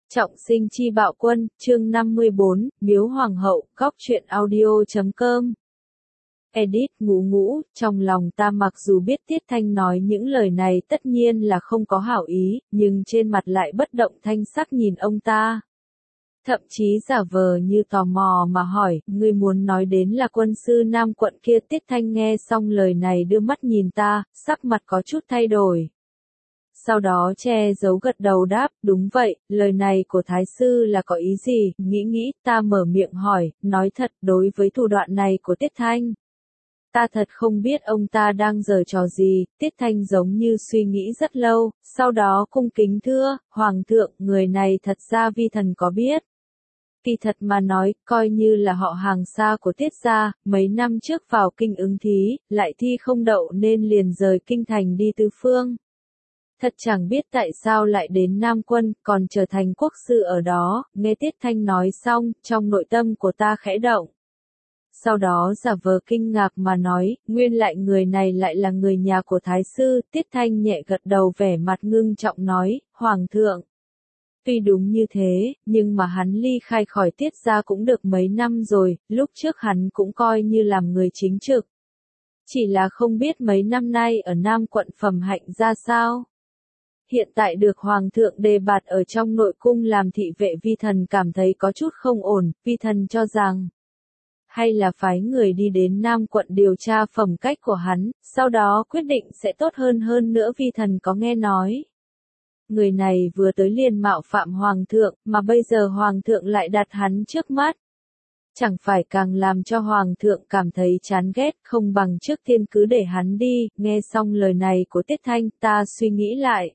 Trọng sinh chi bạo quân, chương 54, Miếu Hoàng hậu, góc truyện audio.com. Edit ngủ ngủ, trong lòng ta mặc dù biết Tiết Thanh nói những lời này tất nhiên là không có hảo ý, nhưng trên mặt lại bất động thanh sắc nhìn ông ta. Thậm chí giả vờ như tò mò mà hỏi, ngươi muốn nói đến là quân sư Nam quận kia. Tiết Thanh nghe xong lời này đưa mắt nhìn ta, sắc mặt có chút thay đổi. Sau đó che giấu gật đầu đáp, đúng vậy, lời này của Thái sư là có ý gì, nghĩ ta mở miệng hỏi, nói thật đối với thủ đoạn này của Tiết Thanh. Ta thật không biết ông ta đang giở trò gì. Tiết Thanh giống như suy nghĩ rất lâu, sau đó cung kính thưa, Hoàng thượng, người này thật ra vi thần có biết. Kỳ thật mà nói, coi như là họ hàng xa của Tiết gia, mấy năm trước vào kinh ứng thí, lại thi không đậu nên liền rời kinh thành đi tứ phương. Thật chẳng biết tại sao lại đến Nam quân, còn trở thành quốc sư ở đó. Nghe Tiết Thanh nói xong, trong nội tâm của ta khẽ động. Sau đó giả vờ kinh ngạc mà nói, nguyên lại người này lại là người nhà của Thái sư. Tiết Thanh nhẹ gật đầu vẻ mặt ngưng trọng nói, Hoàng thượng. Tuy đúng như thế, nhưng mà hắn ly khai khỏi Tiết gia cũng được mấy năm rồi, lúc trước hắn cũng coi như làm người chính trực. Chỉ là không biết mấy năm nay ở Nam quận phẩm hạnh ra sao. Hiện tại được Hoàng thượng đề bạt ở trong nội cung làm thị vệ, vi thần cảm thấy có chút không ổn. Vi thần cho rằng, hay là phái người đi đến Nam quận điều tra phẩm cách của hắn, sau đó quyết định sẽ tốt hơn nữa. Vi thần có nghe nói, người này vừa tới liền mạo phạm Hoàng thượng, mà bây giờ Hoàng thượng lại đặt hắn trước mắt. Chẳng phải càng làm cho Hoàng thượng cảm thấy chán ghét, không bằng trước tiên cứ để hắn đi. Nghe xong lời này của Tiết Thanh, ta suy nghĩ lại.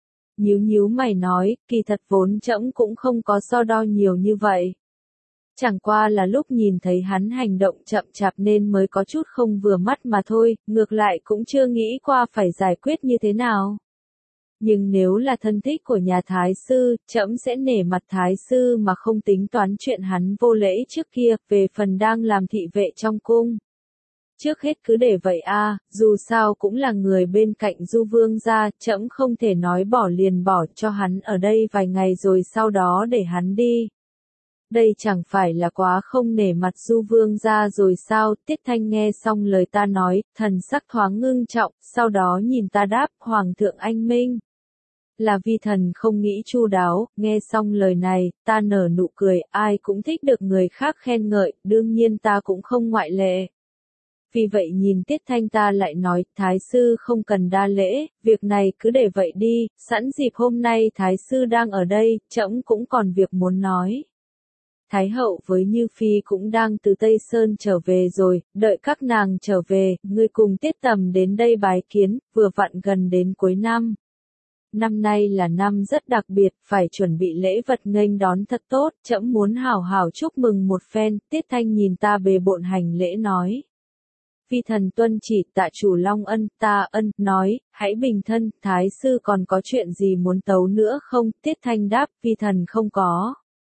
Nhíu mày nói, kỳ thật vốn trẫm cũng không có so đo nhiều như vậy. Chẳng qua là lúc nhìn thấy hắn hành động chậm chạp nên mới có chút không vừa mắt mà thôi, ngược lại cũng chưa nghĩ qua phải giải quyết như thế nào. Nhưng nếu là thân thích của nhà Thái sư, trẫm sẽ nể mặt Thái sư mà không tính toán chuyện hắn vô lễ trước kia. Về phần đang làm thị vệ trong cung, trước hết cứ để vậy a, dù sao cũng là người bên cạnh Du vương gia, trẫm không thể nói bỏ liền bỏ, cho hắn ở đây vài ngày rồi sau đó để hắn đi. Đây chẳng phải là quá không nể mặt Du vương gia rồi sao? Tiết Thanh nghe xong lời ta nói, thần sắc thoáng ngưng trọng, sau đó nhìn ta đáp, Hoàng thượng anh minh. Là vi thần không nghĩ chu đáo. Nghe xong lời này, ta nở nụ cười, ai cũng thích được người khác khen ngợi, đương nhiên ta cũng không ngoại lệ. Vì vậy nhìn Tiết Thanh ta lại nói, Thái sư không cần đa lễ, việc này cứ để vậy đi, sẵn dịp hôm nay Thái sư đang ở đây, trẫm cũng còn việc muốn nói. Thái hậu với Như Phi cũng đang từ Tây Sơn trở về rồi, đợi các nàng trở về, ngươi cùng Tiết Tầm đến đây bái kiến, vừa vặn gần đến cuối năm. Năm nay là năm rất đặc biệt, phải chuẩn bị lễ vật nghênh đón thật tốt, trẫm muốn hảo hảo chúc mừng một phen. Tiết Thanh nhìn ta bề bộn hành lễ nói. Vi thần tuân chỉ, tạ chủ Long ân. Ta ân, nói, hãy bình thân, Thái sư còn có chuyện gì muốn tấu nữa không? Tiết Thanh đáp, vi thần không có.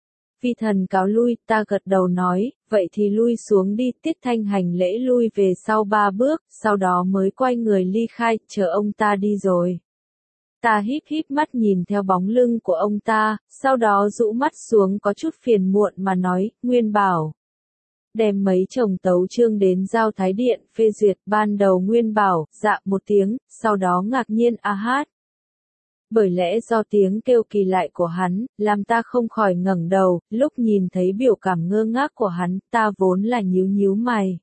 Vi thần cáo lui. Ta gật đầu nói, vậy thì lui xuống đi. Tiết Thanh hành lễ lui về sau 3 bước, sau đó mới quay người ly khai, chờ ông ta đi rồi. Ta híp mắt nhìn theo bóng lưng của ông ta, sau đó rũ mắt xuống có chút phiền muộn mà nói, Nguyên bảo. Đem mấy chồng tấu chương đến giao Thái điện, phê duyệt. Ban đầu Nguyên bảo, dạ một tiếng, sau đó ngạc nhiên a hát. Bởi lẽ do tiếng kêu kỳ lạ của hắn, làm ta không khỏi ngẩng đầu, lúc nhìn thấy biểu cảm ngơ ngác của hắn, ta vốn là nhíu mày.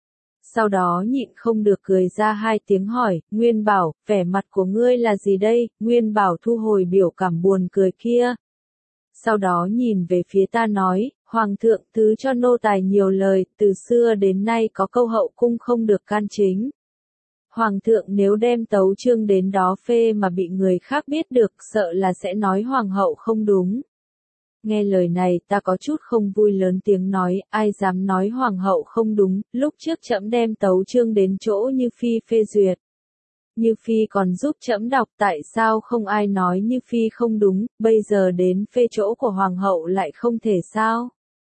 Sau đó nhịn không được cười ra 2 tiếng hỏi, Nguyên bảo, vẻ mặt của ngươi là gì đây? Nguyên bảo thu hồi biểu cảm buồn cười kia. Sau đó nhìn về phía ta nói, Hoàng thượng thứ cho nô tài nhiều lời, từ xưa đến nay có câu hậu cung không được can chính. Hoàng thượng nếu đem tấu chương đến đó phê mà bị người khác biết được, sợ là sẽ nói Hoàng hậu không đúng. Nghe lời này ta có chút không vui lớn tiếng nói, ai dám nói Hoàng hậu không đúng, lúc trước trẫm đem tấu chương đến chỗ Như Phi phê duyệt. Như Phi còn giúp trẫm đọc, tại sao không ai nói Như Phi không đúng, bây giờ đến phê chỗ của Hoàng hậu lại không thể sao?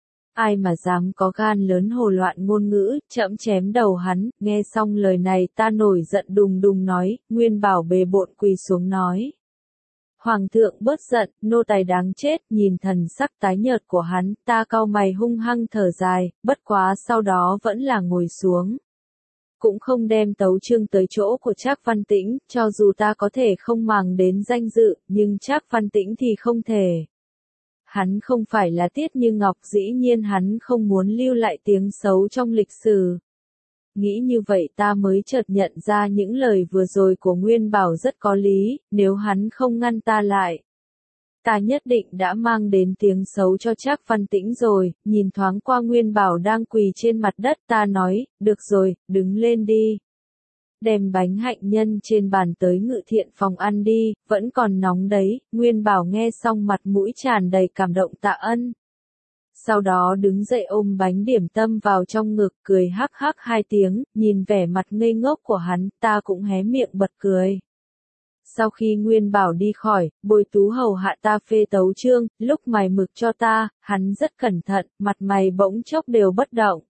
Ai mà dám có gan lớn hồ loạn ngôn ngữ, trẫm chém đầu hắn. Nghe xong lời này ta nổi giận đùng nói, Nguyên bảo bề bộn quỳ xuống nói. Hoàng thượng bớt giận, nô tài đáng chết, nhìn thần sắc tái nhợt của hắn, ta cau mày hung hăng thở dài, bất quá sau đó vẫn là ngồi xuống. Cũng không đem tấu chương tới chỗ của Trác Văn Tĩnh, cho dù ta có thể không màng đến danh dự, nhưng Trác Văn Tĩnh thì không thể. Hắn không phải là Tiết Như Ngọc, dĩ nhiên hắn không muốn lưu lại tiếng xấu trong lịch sử. Nghĩ như vậy ta mới chợt nhận ra những lời vừa rồi của Nguyên Bảo rất có lý, nếu hắn không ngăn ta lại. Ta nhất định đã mang đến tiếng xấu cho Trác Văn Tĩnh rồi, nhìn thoáng qua Nguyên Bảo đang quỳ trên mặt đất ta nói, được rồi, đứng lên đi. Đem bánh hạnh nhân trên bàn tới Ngự Thiện phòng ăn đi, vẫn còn nóng đấy, Nguyên Bảo nghe xong mặt mũi tràn đầy cảm động tạ ân. Sau đó đứng dậy ôm bánh điểm tâm vào trong ngực cười hắc hắc hai tiếng, nhìn vẻ mặt ngây ngốc của hắn, ta cũng hé miệng bật cười. Sau khi Nguyên Bảo đi khỏi, Bồi Tú hầu hạ ta phê tấu chương, lúc mày mực cho ta, hắn rất cẩn thận, mặt mày bỗng chốc đều bất động.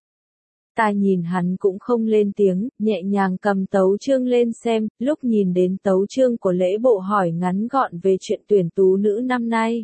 Ta nhìn hắn cũng không lên tiếng, nhẹ nhàng cầm tấu chương lên xem, lúc nhìn đến tấu chương của lễ bộ hỏi ngắn gọn về chuyện tuyển tú nữ năm nay.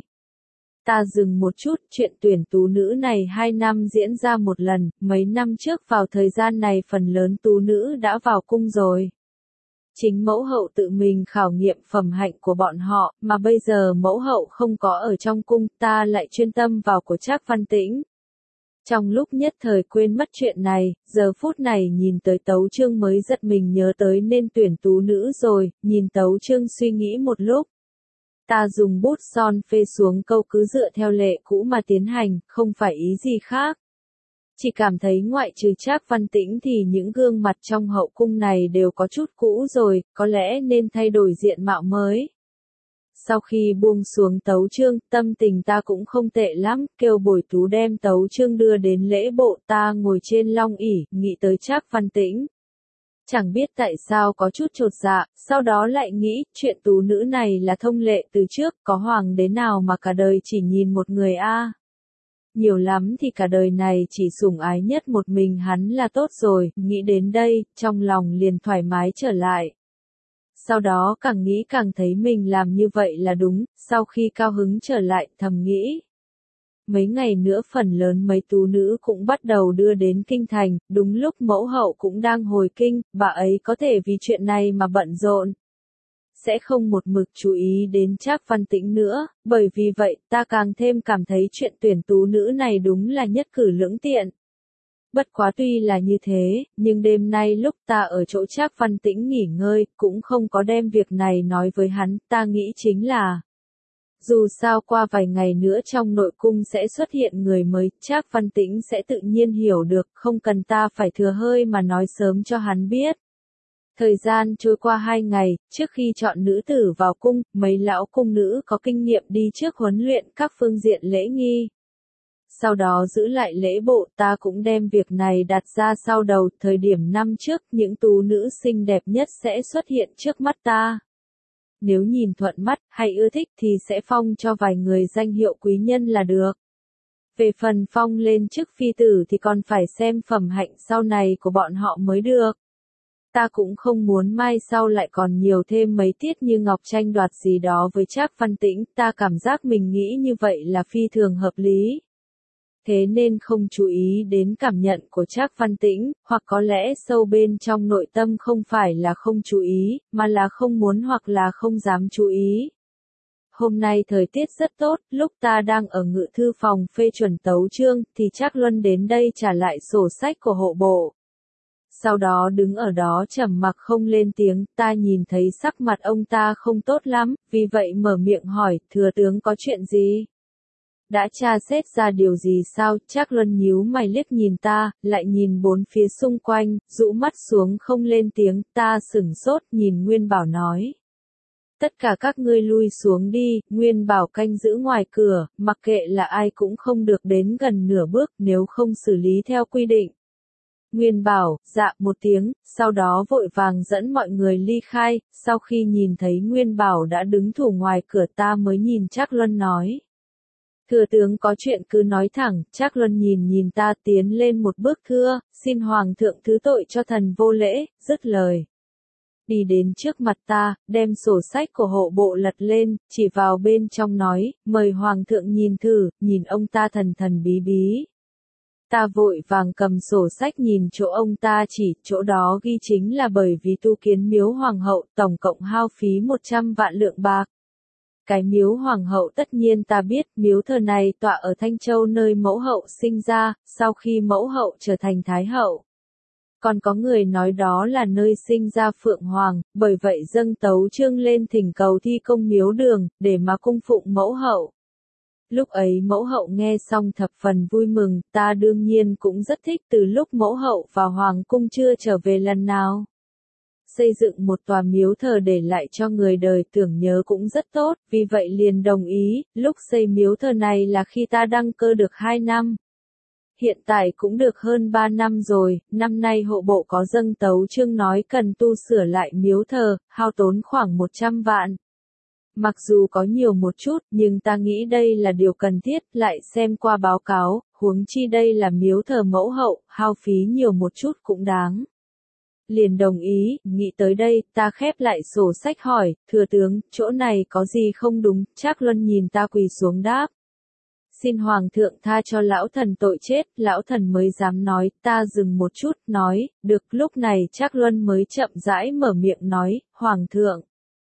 Ta dừng một chút, chuyện tuyển tú nữ này 2 năm diễn ra một lần, mấy năm trước vào thời gian này phần lớn tú nữ đã vào cung rồi. Chính mẫu hậu tự mình khảo nghiệm phẩm hạnh của bọn họ, mà bây giờ mẫu hậu không có ở trong cung, ta lại chuyên tâm vào của Trác Văn Tĩnh. Trong lúc nhất thời quên mất chuyện này, giờ phút này nhìn tới tấu chương mới giật mình nhớ tới nên tuyển tú nữ rồi, nhìn tấu chương suy nghĩ một lúc. Ta dùng bút son phê xuống câu cứ dựa theo lệ cũ mà tiến hành, không phải ý gì khác. Chỉ cảm thấy ngoại trừ Trác Văn Tĩnh thì những gương mặt trong hậu cung này đều có chút cũ rồi, có lẽ nên thay đổi diện mạo mới. Sau khi buông xuống tấu chương, tâm tình ta cũng không tệ lắm, kêu Bồi Tú đem tấu chương đưa đến lễ bộ, ta ngồi trên long ỷ, nghĩ tới Trác Văn Tĩnh. Chẳng biết tại sao có chút chột dạ, sau đó lại nghĩ, chuyện tú nữ này là thông lệ từ trước, có hoàng đế nào mà cả đời chỉ nhìn một người a? Nhiều lắm thì cả đời này chỉ sủng ái nhất một mình hắn là tốt rồi, nghĩ đến đây, trong lòng liền thoải mái trở lại. Sau đó càng nghĩ càng thấy mình làm như vậy là đúng, sau khi cao hứng trở lại, thầm nghĩ. Mấy ngày nữa phần lớn mấy tú nữ cũng bắt đầu đưa đến kinh thành, đúng lúc mẫu hậu cũng đang hồi kinh, bà ấy có thể vì chuyện này mà bận rộn. Sẽ không một mực chú ý đến Trác Văn Tĩnh nữa, bởi vì vậy ta càng thêm cảm thấy chuyện tuyển tú nữ này đúng là nhất cử lưỡng tiện. Bất quá tuy là như thế, nhưng đêm nay lúc ta ở chỗ Trác Văn Tĩnh nghỉ ngơi, cũng không có đem việc này nói với hắn, ta nghĩ chính là dù sao qua vài ngày nữa trong nội cung sẽ xuất hiện người mới, Trác Văn Tĩnh sẽ tự nhiên hiểu được, không cần ta phải thừa hơi mà nói sớm cho hắn biết. Thời gian trôi qua 2 ngày, trước khi chọn nữ tử vào cung, mấy lão cung nữ có kinh nghiệm đi trước huấn luyện các phương diện lễ nghi. Sau đó giữ lại lễ bộ, ta cũng đem việc này đặt ra sau đầu, thời điểm năm trước, những tú nữ xinh đẹp nhất sẽ xuất hiện trước mắt ta. Nếu nhìn thuận mắt, hay ưa thích thì sẽ phong cho vài người danh hiệu quý nhân là được. Về phần phong lên chức phi tử thì còn phải xem phẩm hạnh sau này của bọn họ mới được. Ta cũng không muốn mai sau lại còn nhiều thêm mấy Tiết Như Ngọc tranh đoạt gì đó với Trác Văn Tĩnh, ta cảm giác mình nghĩ như vậy là phi thường hợp lý. Thế nên không chú ý đến cảm nhận của Trác Văn Tĩnh, hoặc có lẽ sâu bên trong nội tâm không phải là không chú ý, mà là không muốn hoặc là không dám chú ý. Hôm nay thời tiết rất tốt, lúc ta đang ở ngự thư phòng phê chuẩn tấu chương, thì Trác Luân đến đây trả lại sổ sách của hộ bộ. Sau đó đứng ở đó trầm mặc không lên tiếng, ta nhìn thấy sắc mặt ông ta không tốt lắm, vì vậy mở miệng hỏi, thừa tướng có chuyện gì? Đã tra xét ra điều gì sao? Trác Luân nhíu mày liếc nhìn ta, lại nhìn bốn phía xung quanh, rũ mắt xuống không lên tiếng, ta sửng sốt nhìn Nguyên Bảo nói. Tất cả các ngươi lui xuống đi, Nguyên Bảo canh giữ ngoài cửa, mặc kệ là ai cũng không được đến gần nửa bước nếu không xử lý theo quy định. Nguyên Bảo, dạ một tiếng, sau đó vội vàng dẫn mọi người ly khai, sau khi nhìn thấy Nguyên Bảo đã đứng thủ ngoài cửa ta mới nhìn Trác Luân nói. Thừa tướng có chuyện cứ nói thẳng, Trác Luân nhìn ta tiến lên một bước thưa, xin Hoàng thượng thứ tội cho thần vô lễ, dứt lời. đi đến trước mặt ta, đem sổ sách của hộ bộ lật lên, chỉ vào bên trong nói, mời hoàng thượng nhìn thử, nhìn ông ta thần thần bí bí. Ta vội vàng cầm sổ sách nhìn chỗ ông ta chỉ, chỗ đó ghi chính là bởi vì tu kiến miếu hoàng hậu, tổng cộng hao phí 100 vạn lượng bạc. Cái miếu hoàng hậu tất nhiên ta biết, miếu thờ này tọa ở Thanh Châu nơi mẫu hậu sinh ra, sau khi mẫu hậu trở thành thái hậu. Còn có người nói đó là nơi sinh ra Phượng Hoàng, bởi vậy dâng tấu chương lên thỉnh cầu thi công miếu đường, để mà cung phụng mẫu hậu. Lúc ấy mẫu hậu nghe xong thập phần vui mừng, ta đương nhiên cũng rất thích từ lúc mẫu hậu vào hoàng cung chưa trở về lần nào. Xây dựng một tòa miếu thờ để lại cho người đời tưởng nhớ cũng rất tốt, vì vậy liền đồng ý, lúc xây miếu thờ này là khi ta đăng cơ được 2 năm. Hiện tại cũng được hơn 3 năm rồi, năm nay hộ bộ có dâng tấu chương nói cần tu sửa lại miếu thờ, hao tốn khoảng 100 vạn. Mặc dù có nhiều một chút, nhưng ta nghĩ đây là điều cần thiết, lại xem qua báo cáo, huống chi đây là miếu thờ mẫu hậu, hao phí nhiều một chút cũng đáng. Liền đồng ý, nghĩ tới đây, ta khép lại sổ sách hỏi, thừa tướng, chỗ này có gì không đúng, Trác Luân nhìn ta quỳ xuống đáp. Xin hoàng thượng tha cho lão thần tội chết, lão thần mới dám nói, ta dừng một chút, nói, được, lúc này Trác Luân mới chậm rãi mở miệng nói, hoàng thượng.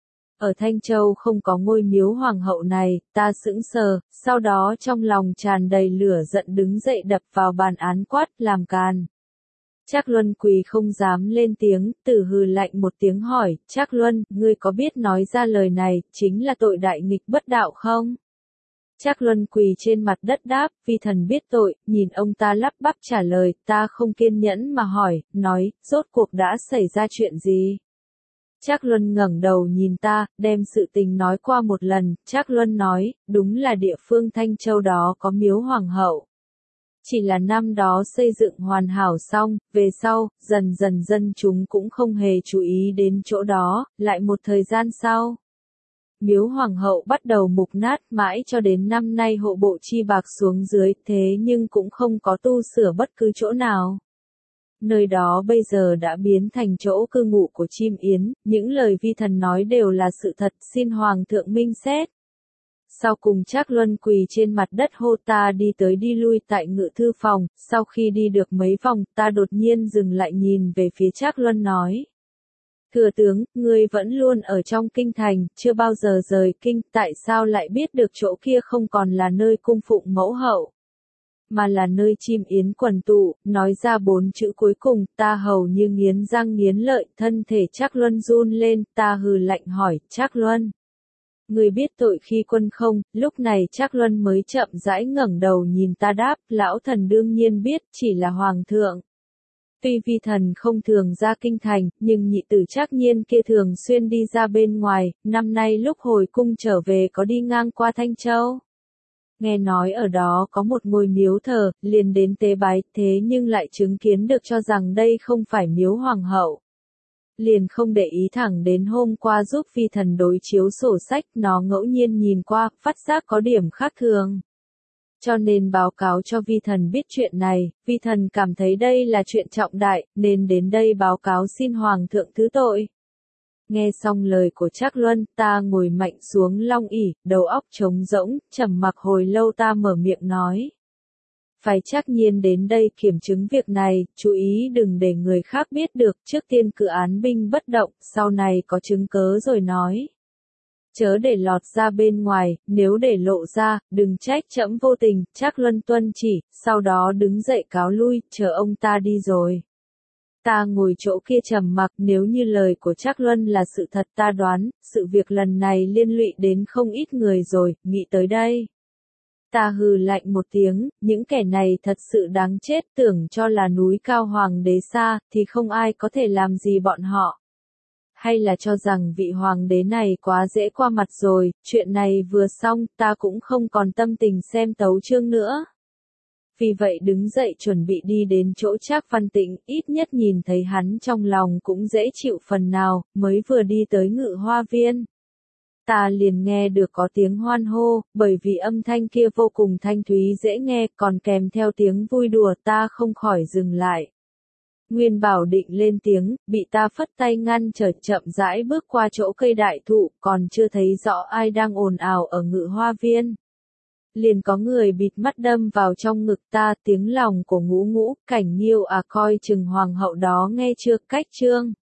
Ở Thanh Châu không có ngôi miếu hoàng hậu này, ta sững sờ, sau đó trong lòng tràn đầy lửa giận đứng dậy đập vào bàn án quát, làm càn. Trác Luân quỳ không dám lên tiếng, Tử hừ lạnh một tiếng hỏi, Trác Luân, ngươi có biết nói ra lời này, chính là tội đại nghịch bất đạo không? Trác Luân quỳ trên mặt đất đáp, vi thần biết tội, nhìn ông ta lắp bắp trả lời, ta không kiên nhẫn mà hỏi, nói, rốt cuộc đã xảy ra chuyện gì? Trác Luân ngẩng đầu nhìn ta, đem sự tình nói qua một lần, Trác Luân nói, đúng là địa phương Thanh Châu đó có miếu hoàng hậu. Chỉ là năm đó xây dựng hoàn hảo xong, về sau, dần dần dân chúng cũng không hề chú ý đến chỗ đó, lại một thời gian sau. Miếu hoàng hậu bắt đầu mục nát mãi cho đến năm nay hộ bộ chi bạc xuống dưới, thế nhưng cũng không có tu sửa bất cứ chỗ nào. Nơi đó bây giờ đã biến thành chỗ cư ngụ của chim yến, những lời vi thần nói đều là sự thật, xin hoàng thượng minh xét. Sau cùng Trác Luân quỳ trên mặt đất hô ta đi tới đi lui tại ngự thư phòng, sau khi đi được mấy vòng, ta đột nhiên dừng lại nhìn về phía Trác Luân nói. Thừa tướng, ngươi vẫn luôn ở trong kinh thành, chưa bao giờ rời kinh, tại sao lại biết được chỗ kia không còn là nơi cung phụng mẫu hậu, mà là nơi chim yến quần tụ, nói ra 4 chữ cuối cùng, ta hầu như nghiến răng nghiến lợi, thân thể Trác Luân run lên, ta hừ lạnh hỏi, Trác Luân. Người biết tội khi quân không, lúc này Trác Luân mới chậm rãi ngẩng đầu nhìn ta đáp, lão thần đương nhiên biết, chỉ là hoàng thượng. Tuy vi thần không thường ra kinh thành, nhưng nhị tử Trác Nhiên kia thường xuyên đi ra bên ngoài, năm nay lúc hồi cung trở về có đi ngang qua Thanh Châu. Nghe nói ở đó có một ngôi miếu thờ, liền đến tế bái, thế nhưng lại chứng kiến được cho rằng đây không phải miếu hoàng hậu. Liền không để ý thẳng đến hôm qua giúp vi thần đối chiếu sổ sách, nó ngẫu nhiên nhìn qua, phát giác có điểm khác thường. Cho nên báo cáo cho vi thần biết chuyện này, vi thần cảm thấy đây là chuyện trọng đại, nên đến đây báo cáo xin hoàng thượng thứ tội. Nghe xong lời của Trác Luân, ta ngồi mạnh xuống long ỷ, đầu óc trống rỗng, trầm mặc hồi lâu ta mở miệng nói. Phải Trác Nhiên đến đây kiểm chứng việc này, chú ý đừng để người khác biết được, trước tiên cứ án binh bất động, sau này có chứng cớ rồi nói. Chớ để lọt ra bên ngoài, nếu để lộ ra, đừng trách trẫm vô tình, Trác Luân tuân chỉ, sau đó đứng dậy cáo lui, chờ ông ta đi rồi. Ta ngồi chỗ kia trầm mặc, nếu như lời của Trác Luân là sự thật ta đoán, sự việc lần này liên lụy đến không ít người rồi, nghĩ tới đây. Ta hừ lạnh một tiếng, những kẻ này thật sự đáng chết, tưởng cho là núi cao hoàng đế xa, thì không ai có thể làm gì bọn họ. Hay là cho rằng vị hoàng đế này quá dễ qua mặt rồi, chuyện này vừa xong, ta cũng không còn tâm tình xem tấu chương nữa. Vì vậy đứng dậy chuẩn bị đi đến chỗ Trác Văn Tĩnh, ít nhất nhìn thấy hắn trong lòng cũng dễ chịu phần nào, mới vừa đi tới Ngự Hoa Viên. Ta liền nghe được có tiếng hoan hô, bởi vì âm thanh kia vô cùng thanh thúy dễ nghe, còn kèm theo tiếng vui đùa ta không khỏi dừng lại. Nguyên Bảo định lên tiếng, bị ta phất tay ngăn trở, chậm rãi bước qua chỗ cây đại thụ, còn chưa thấy rõ ai đang ồn ào ở Ngự Hoa Viên. Liền có người bịt mắt đâm vào trong ngực ta, tiếng lòng của Ngũ Ngũ, Cảnh Nghiêu à, coi chừng hoàng hậu đó nghe chưa, cách chương.